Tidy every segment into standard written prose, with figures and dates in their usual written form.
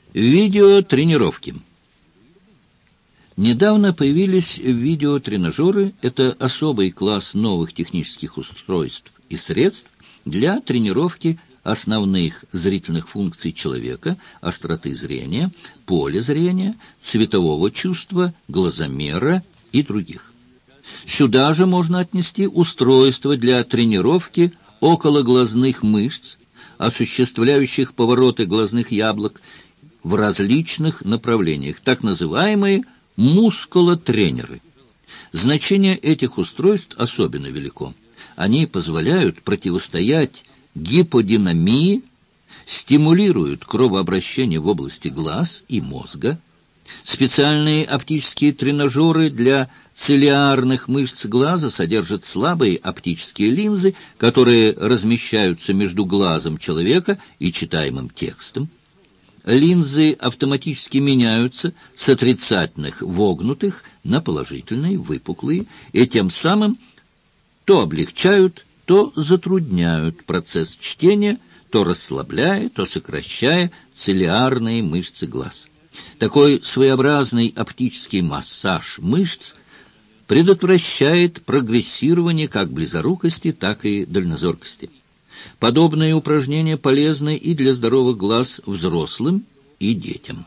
Видеотренировки. Недавно появились видеотренажеры. Это особый класс новых технических устройств и средств для тренировки основных зрительных функций человека: остроты зрения, поля зрения, цветового чувства, глазомера и других. Сюда же можно отнести устройства для тренировки окологлазных мышц, осуществляющих повороты глазных яблок в различных направлениях, так называемые мускулотренеры. Значение этих устройств особенно велико. Они позволяют противостоять гиподинамии, стимулируют кровообращение в области глаз и мозга. Специальные оптические тренажеры для цилиарных мышц глаза содержат слабые оптические линзы, которые размещаются между глазом человека и читаемым текстом. Линзы автоматически меняются с отрицательных вогнутых на положительные выпуклые, и тем самым то облегчают, то затрудняют процесс чтения, то расслабляя, то сокращая цилиарные мышцы глаз. Такой своеобразный оптический массаж мышц предотвращает прогрессирование как близорукости, так и дальнозоркости. Подобные упражнения полезны и для здоровых глаз взрослым и детям.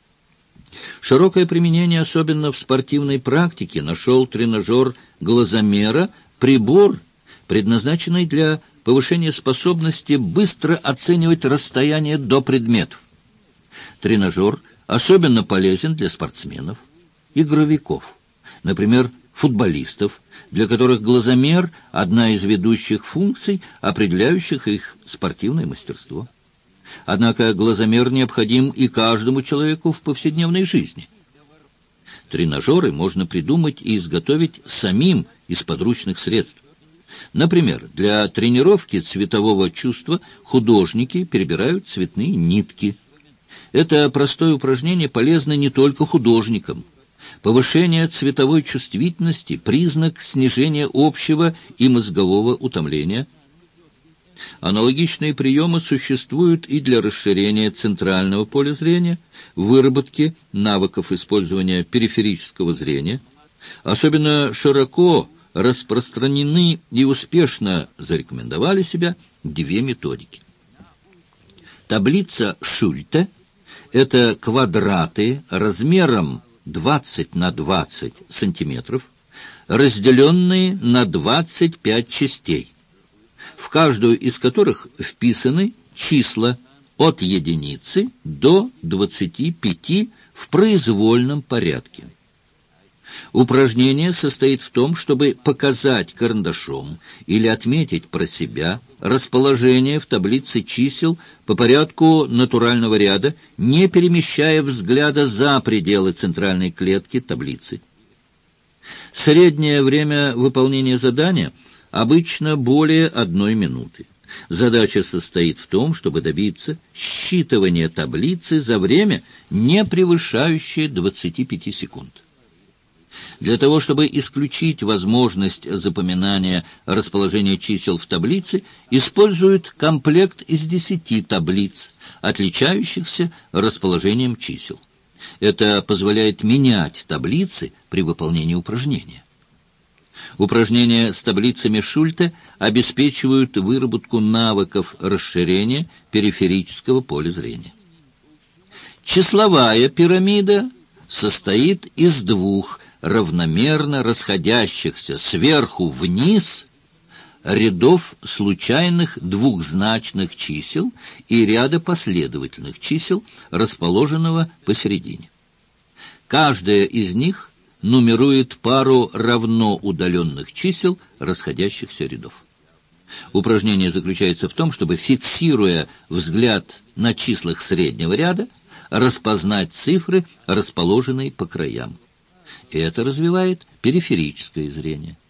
Широкое применение, особенно в спортивной практике, нашел тренажер глазомера, прибор, предназначенный для повышения способности быстро оценивать расстояние до предметов. Тренажер особенно полезен для спортсменов, игровиков, например, футболистов, для которых глазомер – одна из ведущих функций, определяющих их спортивное мастерство. Однако глазомер необходим и каждому человеку в повседневной жизни. Тренажеры можно придумать и изготовить самим из подручных средств. Например, для тренировки цветового чувства художники перебирают цветные нитки. Это простое упражнение полезно не только художникам. Повышение цветовой чувствительности – признак снижения общего и мозгового утомления. Аналогичные приемы существуют и для расширения центрального поля зрения, выработки навыков использования периферического зрения. Особенно широко распространены и успешно зарекомендовали себя две методики. Таблица Шульте – это квадраты размером 20 на 20 сантиметров, разделенные на 25 частей, в каждую из которых вписаны числа от единицы до 25 в произвольном порядке. Упражнение состоит в том, чтобы показать карандашом или отметить про себя расположение в таблице чисел по порядку натурального ряда, не перемещая взгляда за пределы центральной клетки таблицы. Среднее время выполнения задания обычно более 1 минуты. Задача состоит в том, чтобы добиться считывания таблицы за время, не превышающее 25 секунд. Для того, чтобы исключить возможность запоминания расположения чисел в таблице, используют комплект из 10 таблиц, отличающихся расположением чисел. Это позволяет менять таблицы при выполнении упражнения. Упражнения с таблицами Шульте обеспечивают выработку навыков расширения периферического поля зрения. Числовая пирамида состоит из 2 равномерно расходящихся сверху вниз рядов случайных двухзначных чисел и ряда последовательных чисел, расположенного посередине. Каждая из них нумерует пару равно удаленных чисел расходящихся рядов. Упражнение заключается в том, чтобы, фиксируя взгляд на числах среднего ряда, распознать цифры, расположенные по краям. Это развивает периферическое зрение.